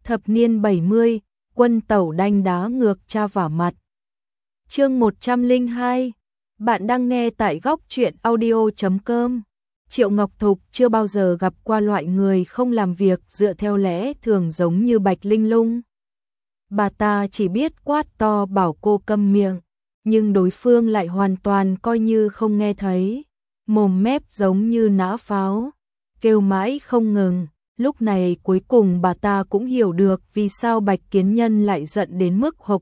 Thập niên 70, quân tẩu đanh đá ngược cha vả mặt. Chương 102. Bạn đang nghe tại góc truyện audio.com. Triệu Ngọc Thục chưa bao giờ gặp qua loại người không làm việc dựa theo lẽ thường giống như Bạch Linh Lung. Bà ta chỉ biết quát to bảo cô câm miệng, nhưng đối phương lại hoàn toàn coi như không nghe thấy, mồm mép giống như nã pháo, kêu mãi không ngừng. Lúc này cuối cùng bà ta cũng hiểu được vì sao Bạch Kiến Nhân lại giận đến mức hộc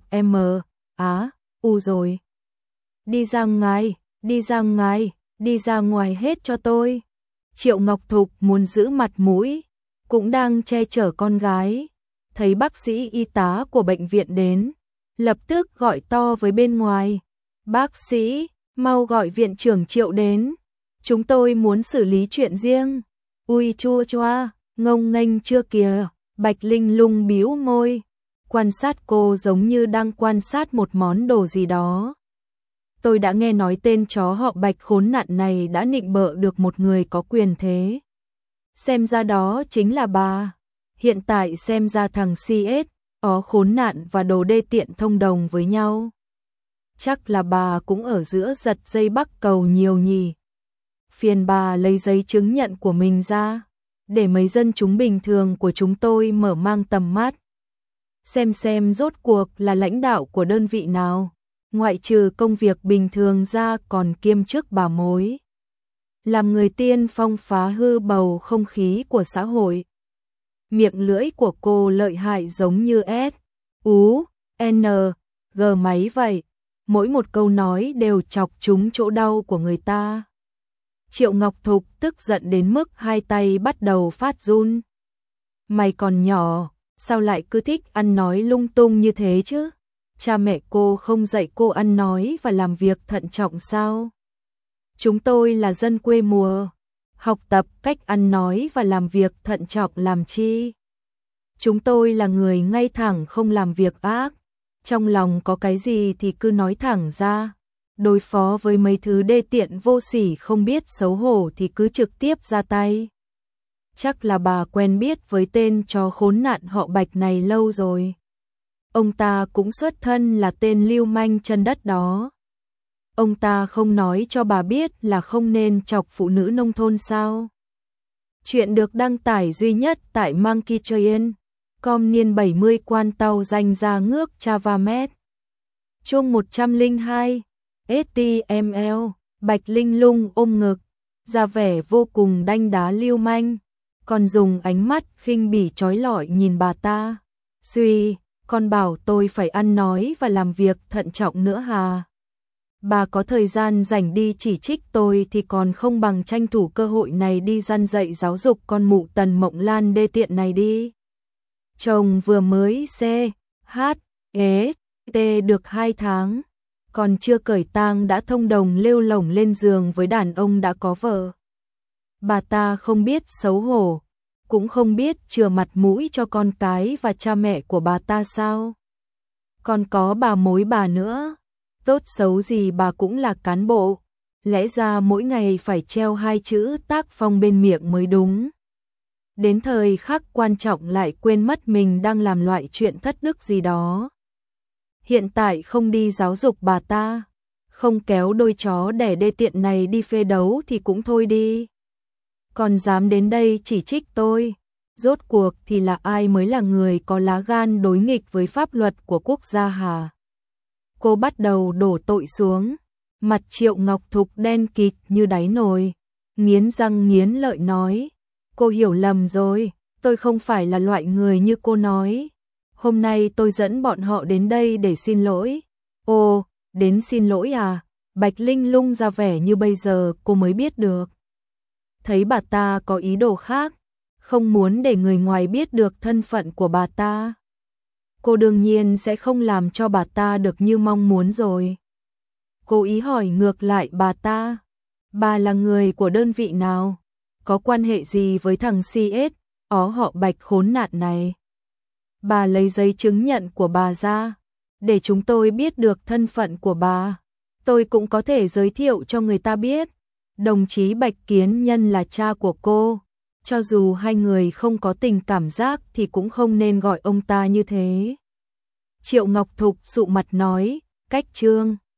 rồi. Đi ra ngoài, đi ra ngoài, đi ra ngoài hết cho tôi. Triệu Ngọc Thục muốn giữ mặt mũi, cũng đang che chở con gái. Thấy bác sĩ y tá của bệnh viện đến, lập tức gọi to với bên ngoài. Bác sĩ, mau gọi viện trưởng Triệu đến. Chúng tôi muốn xử lý chuyện riêng. Ui chua choa, ngông nghênh chưa kìa. Bạch Linh Lung bĩu môi, quan sát cô giống như đang quan sát một món đồ gì đó. Tôi đã nghe nói tên chó họ Bạch khốn nạn này đã nịnh bợ được một người có quyền thế. Xem ra đó chính là bà. Hiện tại xem ra thằng CS, khốn nạn và đồ đê tiện thông đồng với nhau. Chắc là bà cũng ở giữa giật dây bắc cầu nhiều nhỉ. Phiền bà lấy giấy chứng nhận của mình ra, để mấy dân chúng bình thường của chúng tôi mở mang tầm mắt. Xem rốt cuộc là lãnh đạo của đơn vị nào, ngoại trừ công việc bình thường ra còn kiêm chức bà mối. Làm người tiên phong phá hư bầu không khí của xã hội. Miệng lưỡi của cô lợi hại giống như G máy vậy, mỗi một câu nói đều chọc trúng chỗ đau của người ta. Triệu Ngọc Thục tức giận đến mức hai tay bắt đầu phát run. Mày còn nhỏ, sao lại cứ thích ăn nói lung tung như thế chứ? Cha mẹ cô không dạy cô ăn nói và làm việc thận trọng sao? Chúng tôi là dân quê mùa, học tập cách ăn nói và làm việc thận trọng làm chi? Chúng tôi là người ngay thẳng không làm việc ác, trong lòng có cái gì thì cứ nói thẳng ra. Đối phó với mấy thứ đê tiện vô sỉ không biết xấu hổ thì cứ trực tiếp ra tay. Chắc là bà quen biết với tên chó khốn nạn họ Bạch này lâu rồi. Ông ta cũng xuất thân là tên lưu manh chân đất đó. Ông ta không nói cho bà biết là không nên chọc phụ nữ nông thôn sao? Chuyện được đăng tải duy nhất tại Monkey.com niên 70 quan tàu danh ra ngước Chavamet. Chương 102. HTML. Bạch Linh Lung ôm ngực, ra vẻ vô cùng đanh đá lưu manh, còn dùng ánh mắt khinh bỉ chói lọi nhìn bà ta. Suy, con bảo tôi phải ăn nói và làm việc thận trọng nữa hà? Bà có thời gian rảnh đi chỉ trích tôi thì còn không bằng tranh thủ cơ hội này đi răn dạy giáo dục con mụ Tần Mộng Lan đê tiện này đi. Chồng vừa mới được 2 tháng, còn chưa cởi tang đã thông đồng lêu lổng lên giường với đàn ông đã có vợ. Bà ta không biết xấu hổ, cũng không biết chừa mặt mũi cho con cái và cha mẹ của bà ta sao? Còn có bà mối bà nữa, tốt xấu gì bà cũng là cán bộ, lẽ ra mỗi ngày phải treo 2 chữ tác phong bên miệng mới đúng. Đến thời khắc quan trọng lại quên mất mình đang làm loại chuyện thất đức gì đó. Hiện tại không đi giáo dục bà ta, không kéo đôi chó đẻ đê tiện này đi phê đấu thì cũng thôi đi. Còn dám đến đây chỉ trích tôi, rốt cuộc thì là ai mới là người có lá gan đối nghịch với pháp luật của quốc gia hả? Cô bắt đầu đổ tội xuống, mặt Triệu Ngọc Thục đen kịt như đáy nồi, nghiến răng nghiến lợi nói, cô hiểu lầm rồi, tôi không phải là loại người như cô nói. Hôm nay tôi dẫn bọn họ đến đây để xin lỗi. Ồ, đến xin lỗi à? Bạch Linh Lung ra vẻ như bây giờ cô mới biết được. Thấy bà ta có ý đồ khác, không muốn để người ngoài biết được thân phận của bà ta. Cô đương nhiên sẽ không làm cho bà ta được như mong muốn rồi. Cô ý hỏi ngược lại bà ta, bà là người của đơn vị nào? Có quan hệ gì với thằng CS, họ Bạch khốn nạn này? Bà lấy giấy chứng nhận của bà ra, để chúng tôi biết được thân phận của bà. Tôi cũng có thể giới thiệu cho người ta biết. Đồng chí Bạch Kiến Nhân là cha của cô, cho dù hai người không có tình cảm giác thì cũng không nên gọi ông ta như thế. Triệu Ngọc Thục sụ mặt nói, cách Trương